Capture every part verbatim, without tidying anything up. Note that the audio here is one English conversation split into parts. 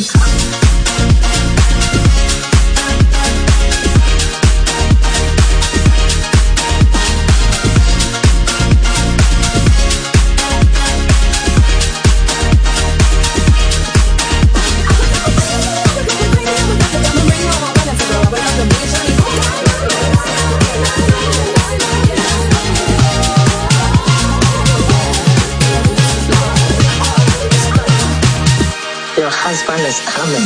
husband is coming.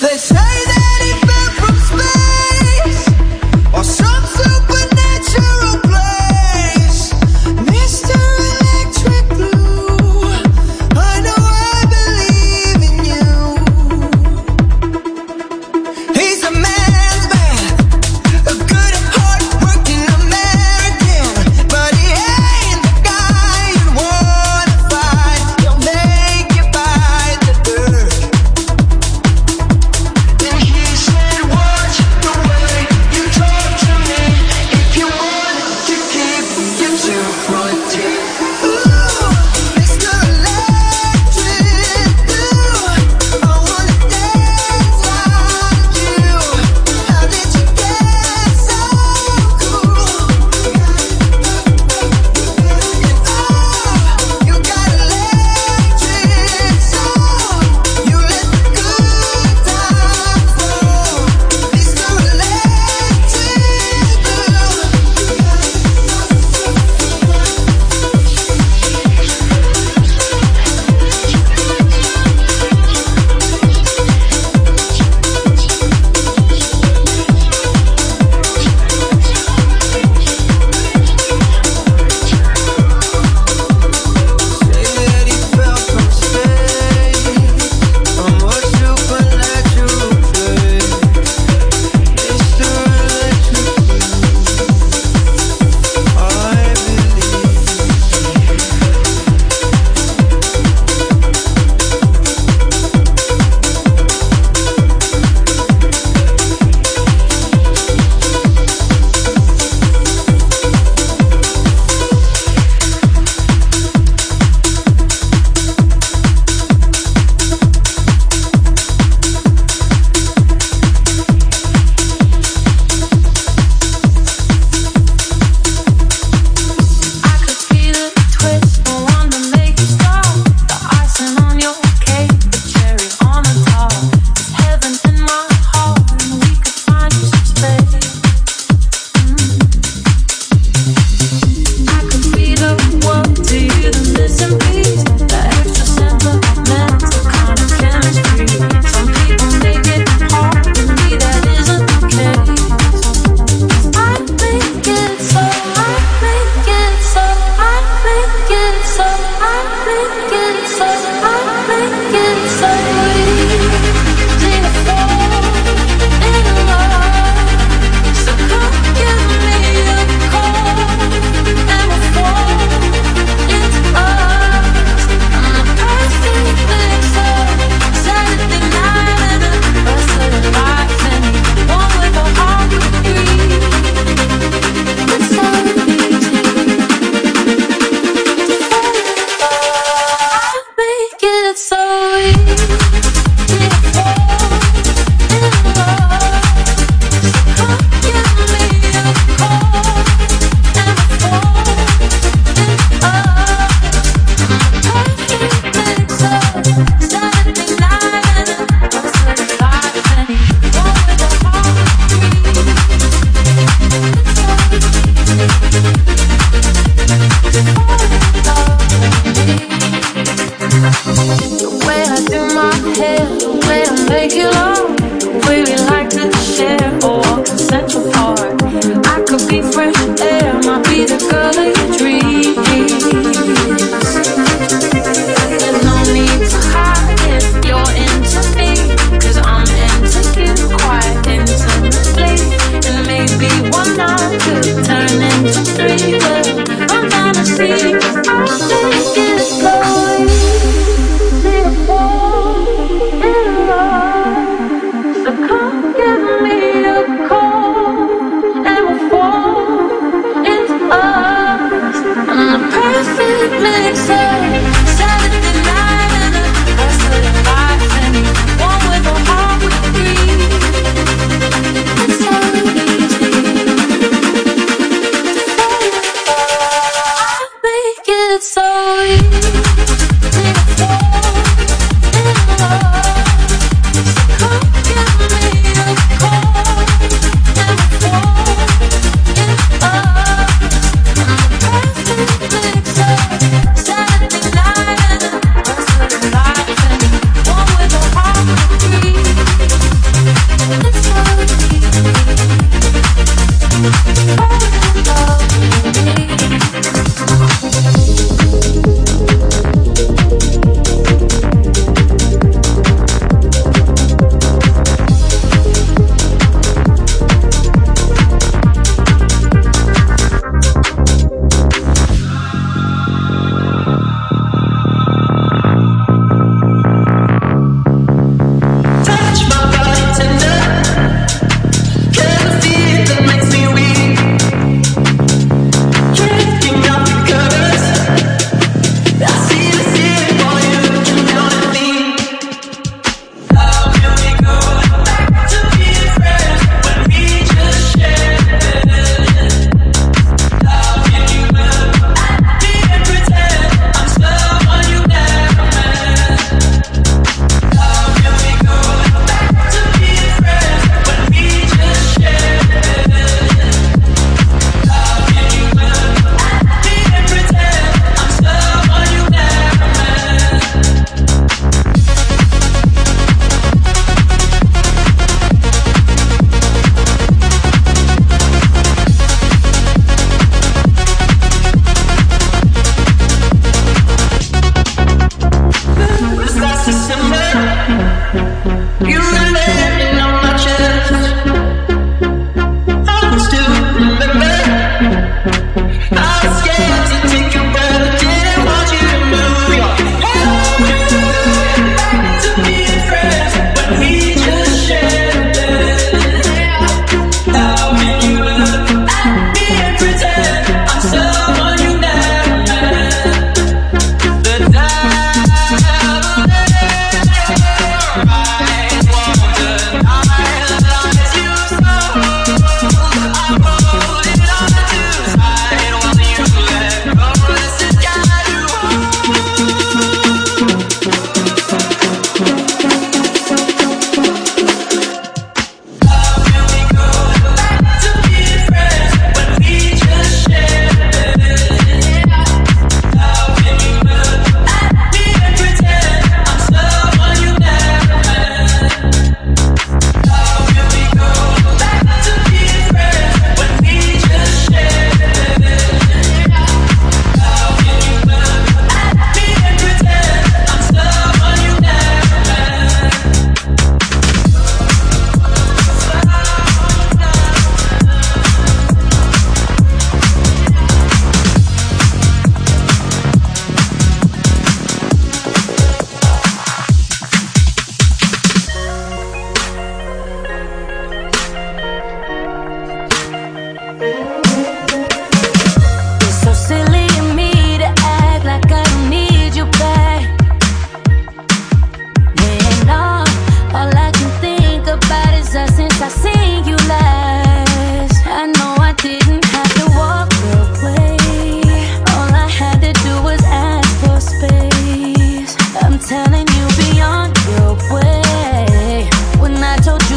Then he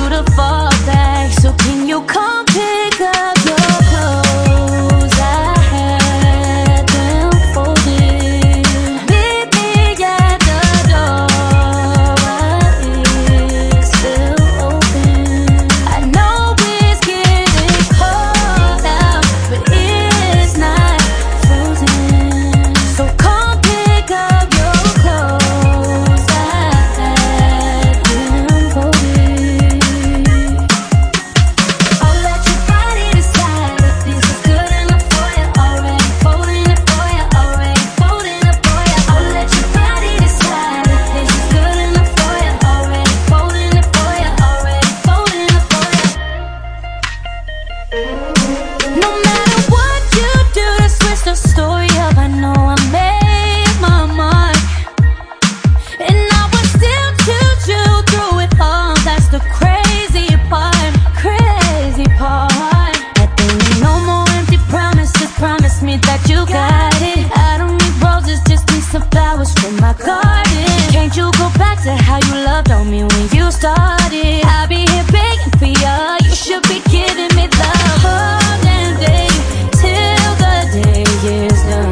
you to fall back. So can you come pick up your clothes? I had them folded. Meet me at the door. It's still open. I know it's getting cold out, but it's not frozen. So come pick up your clothes. I had them folded. I'll let your body decide if this is good enough for you. Already folding it for you. Already folding it for you. I'll let your body decide if this is good enough for you. Already folding it for you. Already folding it for you. No matter what you do to switch the story up, I know I made my mark, and I will still choose you through it all. That's the crazy part, crazy part. That there ain't no more empty promises. Promise me that you got it. I don't need roses, just need some flowers from my garden. Can't you go back to how you loved on me when you started? I'll be here begging for you. You should be giving me love all damn day till the day is done.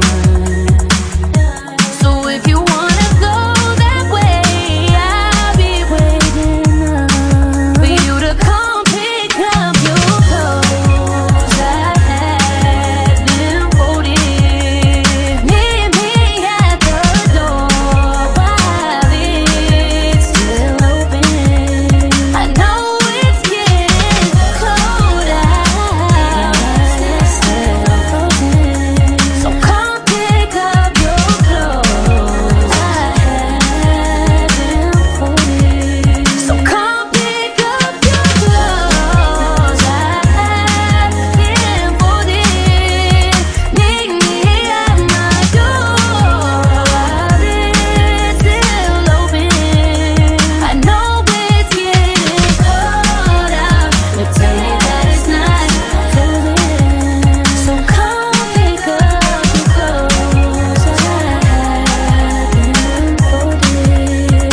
So if you wanna go that way, I'll be waiting up for you to come pick up your clothes. I had them folded. Meet me at the door while it's still open. I know it's getting cold out, it's still frozen. So come pick up your clothes. I had them folded. So come pick up your clothes. I had them folded. Meet me at my door while it's still open. I know it's getting cold out, but tell me that it's not frozen. So come pick up your clothes. I had them folded.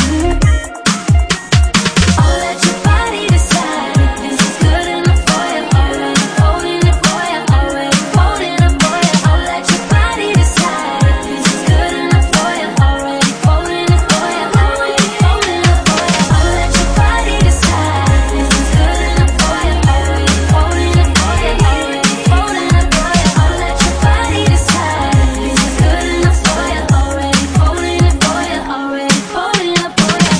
I'll let your body decide if this is good enough for you. Already folding it for you. Already folding it for you. I'll let your body decide if this is good enough for you. Already folding it for you. Already folding it for you. I'll let your body decide if this is good enough for you. Already folding it for you. Already folding it for you. I'll let your body decide if this is good enough for you. Already folding it for you. Already folding it for you.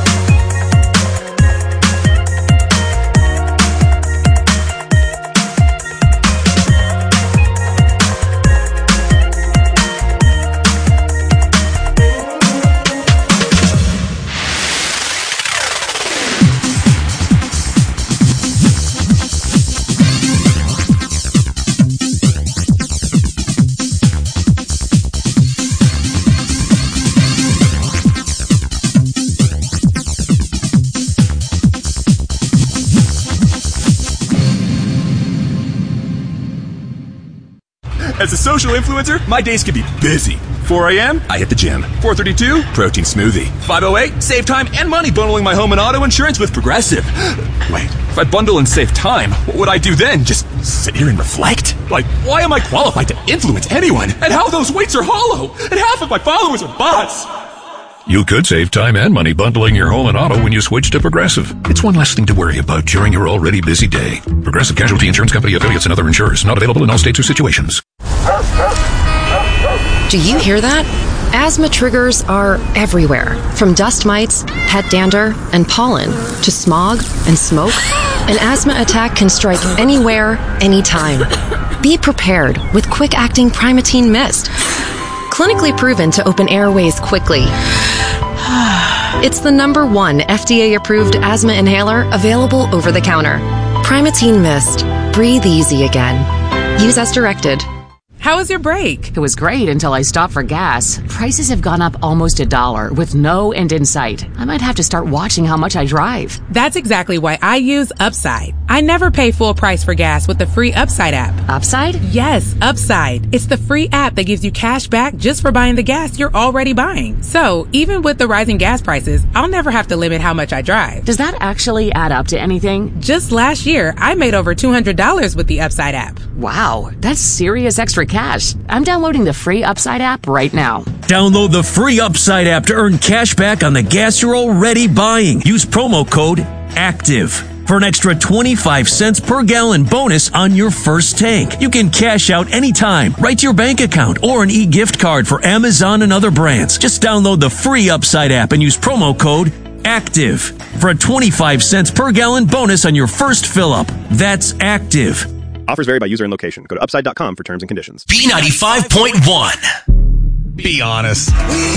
As a social influencer, my days can be busy. four a.m., I hit the gym. four thirty-two, protein smoothie. five oh eight, save time and money bundling my home and auto insurance with Progressive. Wait, if I bundle and save time, what would I do then? Just sit here and reflect? Like, why am I qualified to influence anyone? And how those weights are hollow? And half of my followers are bots? You could save time and money bundling your home and auto when you switch to Progressive. It's one less thing to worry about during your already busy day. Progressive Casualty Insurance Company, affiliates, and other insurers. Not available in all states or situations. Do you hear that? Asthma triggers are everywhere, from dust mites, pet dander, and pollen, to smog and smoke. An asthma attack can strike anywhere, anytime. Be prepared with quick-acting Primatene Mist. Clinically proven to open airways quickly. It's the number one F D A-approved asthma inhaler available over the counter. Primatene Mist. Breathe easy again. Use as directed. How was your break? It was great until I stopped for gas. Prices have gone up almost a dollar with no end in sight. I might have to start watching how much I drive. That's exactly why I use Upside. I never pay full price for gas with the free Upside app. Upside? Yes, Upside. It's the free app that gives you cash back just for buying the gas you're already buying. So, even with the rising gas prices, I'll never have to limit how much I drive. Does that actually add up to anything? Just last year, I made over two hundred dollars with the Upside app. Wow, that's serious extra cash. I'm downloading the free Upside app right now. Download the free Upside app to earn cash back on the gas you're already buying. Use promo code ACTIVE for an extra twenty-five cents per gallon bonus on your first tank. You can cash out anytime, right to your bank account, or an e-gift card for Amazon and other brands. Just download the free Upside app and use promo code ACTIVE for a twenty-five cents per gallon bonus on your first fill-up. That's ACTIVE. Offers vary by user and location. Go to upside dot com for terms and conditions. B ninety-five point one. Be honest.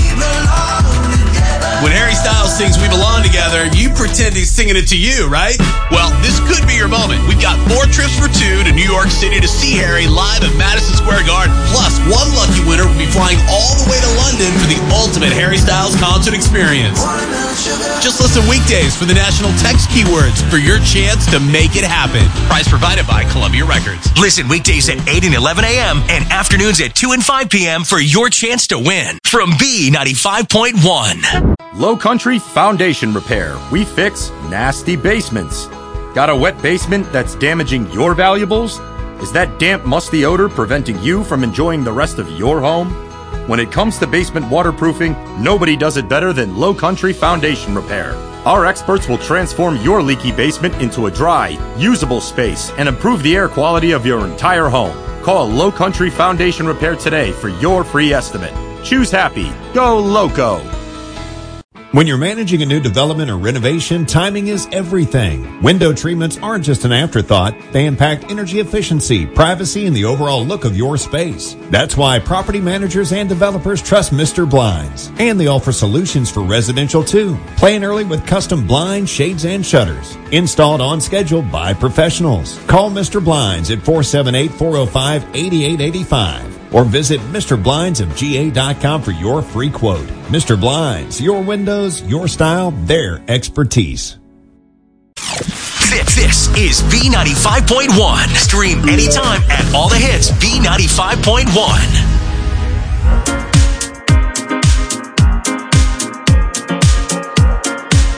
When Harry Styles sings We Belong Together, you pretend he's singing it to you, right? Well, this could be your moment. We've got four trips for two to New York City to see Harry live at Madison Square Garden. Plus, one lucky winner will be flying all the way to London for the ultimate Harry Styles concert experience. Just listen weekdays for the national text keywords for your chance to make it happen. Prize provided by Columbia Records. Listen weekdays at eight and eleven a.m. and afternoons at two and five p.m. for your chance to win. From B ninety-five point one. Low Country Foundation Repair. We fix nasty basements. Got a wet basement that's damaging your valuables? Is that damp, musty odor preventing you from enjoying the rest of your home? When it comes to basement waterproofing, nobody does it better than Low Country Foundation Repair. Our experts will transform your leaky basement into a dry, usable space and improve the air quality of your entire home. Call Low Country Foundation Repair today for your free estimate. Choose happy. Go Loco. When you're managing a new development or renovation, timing is everything. Window treatments aren't just an afterthought. They impact energy efficiency, privacy, and the overall look of your space. That's why property managers and developers trust Mister Blinds. And they offer solutions for residential too. Plan early with custom blinds, shades, and shutters. Installed on schedule by professionals. Call Mister Blinds at four seven eight, four oh five, eight eight eight five. Or visit Mister Blinds of G A dot com for your free quote. Mister Blinds, your windows, your style, their expertise. This, this is B ninety-five point one. Stream anytime at all the hits B ninety-five point one.